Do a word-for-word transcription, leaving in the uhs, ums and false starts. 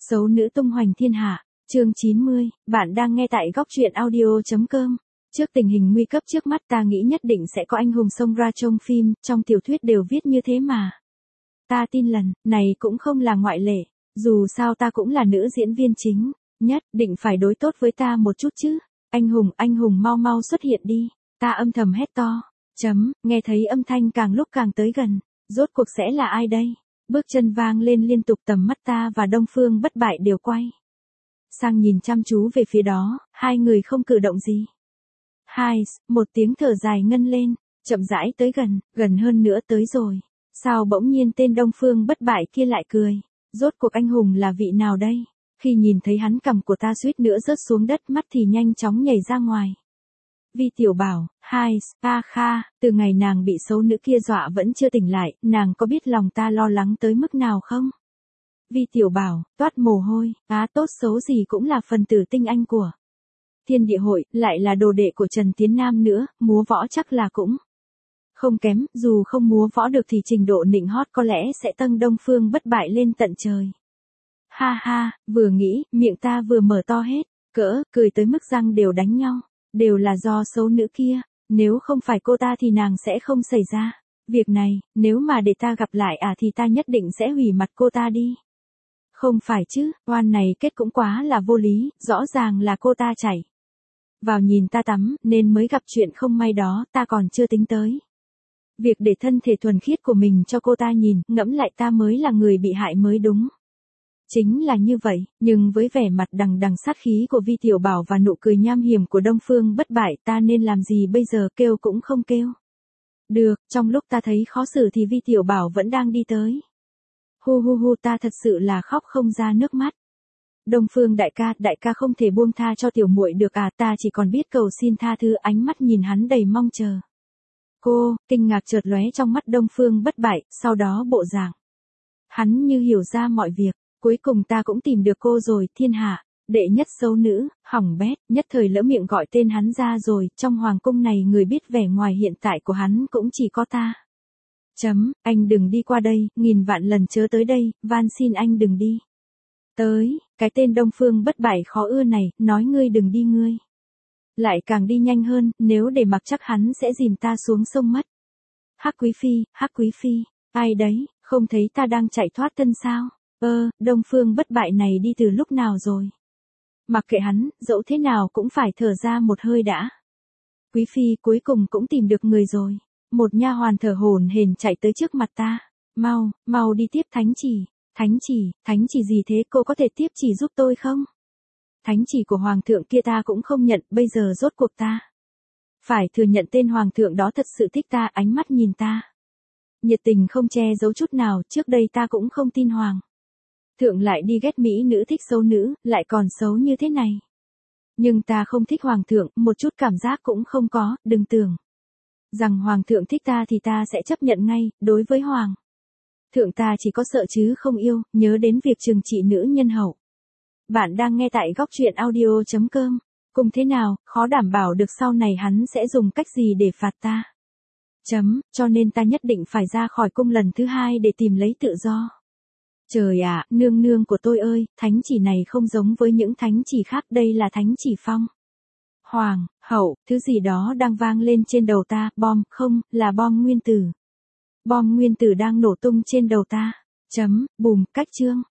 Xấu nữ tung hoành thiên hạ, chương chín mươi, bạn đang nghe tại góc truyện audio.com. Trước tình hình nguy cấp trước mắt ta nghĩ nhất định sẽ có anh hùng xông ra trong phim, trong tiểu thuyết đều viết như thế mà. Ta tin lần này cũng không là ngoại lệ, dù sao ta cũng là nữ diễn viên chính, nhất định phải đối tốt với ta một chút chứ. Anh hùng, anh hùng mau mau xuất hiện đi, ta âm thầm hét to, chấm, nghe thấy âm thanh càng lúc càng tới gần, rốt cuộc sẽ là ai đây? Bước chân vang lên liên tục, tầm mắt ta và Đông Phương Bất Bại đều quay sang nhìn chăm chú về phía đó, hai người không cử động gì. Hai, một tiếng thở dài ngân lên, chậm rãi tới gần, gần hơn nữa tới rồi. Sao bỗng nhiên tên Đông Phương Bất Bại kia lại cười? Rốt cuộc anh hùng là vị nào đây? Khi nhìn thấy hắn, cằm của ta suýt nữa rớt xuống đất, mắt thì nhanh chóng nhảy ra ngoài. Vi Tiểu Bảo, hai, a kha, từ ngày nàng bị xấu nữ kia dọa vẫn chưa tỉnh lại, nàng có biết lòng ta lo lắng tới mức nào không? Vi Tiểu Bảo, toát mồ hôi, á tốt xấu gì cũng là phần tử tinh anh của Thiên Địa Hội, lại là đồ đệ của Trần Tiến Nam nữa, múa võ chắc là cũng không kém, dù không múa võ được thì trình độ nịnh hót có lẽ sẽ tâng Đông Phương Bất Bại lên tận trời. Ha ha, vừa nghĩ, miệng ta vừa mở to hết, cỡ, cười tới mức răng đều đánh nhau. Đều là do xấu nữ kia, nếu không phải cô ta thì nàng sẽ không xảy ra. Việc này, nếu mà để ta gặp lại à thì ta nhất định sẽ hủy mặt cô ta đi. Không phải chứ, oan này kết cũng quá là vô lý, rõ ràng là cô ta chảy vào nhìn ta tắm, nên mới gặp chuyện không may đó, ta còn chưa tính tới việc để thân thể thuần khiết của mình cho cô ta nhìn, ngẫm lại ta mới là người bị hại mới đúng. Chính là như vậy, nhưng với vẻ mặt đằng đằng sát khí của Vi Tiểu Bảo và nụ cười nham hiểm của Đông Phương Bất Bại, ta nên làm gì bây giờ? Kêu cũng không kêu được. Trong lúc ta thấy khó xử thì Vi Tiểu Bảo vẫn đang đi tới. Hu hu hu, ta thật sự là khóc không ra nước mắt. Đông Phương đại ca, đại ca không thể buông tha cho tiểu muội được à? Ta chỉ còn biết cầu xin tha thứ. Ánh mắt nhìn hắn đầy mong chờ. Cô, kinh ngạc chợt lóe trong mắt Đông Phương Bất Bại, sau đó bộ dạng hắn như hiểu ra mọi việc. Cuối cùng ta cũng tìm được cô rồi, thiên hạ đệ nhất xấu nữ, hỏng bét, nhất thời lỡ miệng gọi tên hắn ra rồi, trong hoàng cung này người biết vẻ ngoài hiện tại của hắn cũng chỉ có ta. Chấm, anh đừng đi qua đây, nghìn vạn lần chớ tới đây, van xin anh đừng đi. Tới, cái tên Đông Phương Bất Bại khó ưa này, nói ngươi đừng đi ngươi. Lại càng đi nhanh hơn, nếu để mặc chắc hắn sẽ dìm ta xuống sông mất. Hắc Quý Phi, Hắc Quý Phi, ai đấy, không thấy ta đang chạy thoát thân sao? Ơ, Đông Phương Bất Bại này đi từ lúc nào rồi? Mặc kệ hắn, dẫu thế nào cũng phải thở ra một hơi đã. Quý Phi cuối cùng cũng tìm được người rồi. Một nha hoàn thở hổn hển chạy tới trước mặt ta. Mau, mau đi tiếp thánh chỉ. Thánh chỉ, thánh chỉ gì thế, cô có thể tiếp chỉ giúp tôi không? Thánh chỉ của hoàng thượng kia ta cũng không nhận, bây giờ rốt cuộc ta phải thừa nhận tên hoàng thượng đó thật sự thích ta. Ánh mắt nhìn ta nhiệt tình không che giấu chút nào, trước đây ta cũng không tin hoàng thượng lại đi ghét mỹ nữ thích xấu nữ, lại còn xấu như thế này. Nhưng ta không thích hoàng thượng, một chút cảm giác cũng không có, đừng tưởng rằng hoàng thượng thích ta thì ta sẽ chấp nhận ngay, đối với hoàng thượng ta chỉ có sợ chứ không yêu, nhớ đến việc trừng trị nữ nhân hậu. Bạn đang nghe tại góc truyện audio.com, cùng thế nào, khó đảm bảo được sau này hắn sẽ dùng cách gì để phạt ta. Chấm, cho nên ta nhất định phải ra khỏi cung lần thứ hai để tìm lấy tự do. Trời ạ, nương nương của tôi ơi, thánh chỉ này không giống với những thánh chỉ khác, đây là thánh chỉ phong hoàng hậu, thứ gì đó đang vang lên trên đầu ta, bom, không, là bom nguyên tử. Bom nguyên tử đang nổ tung trên đầu ta. Chấm, bùm, cách chương.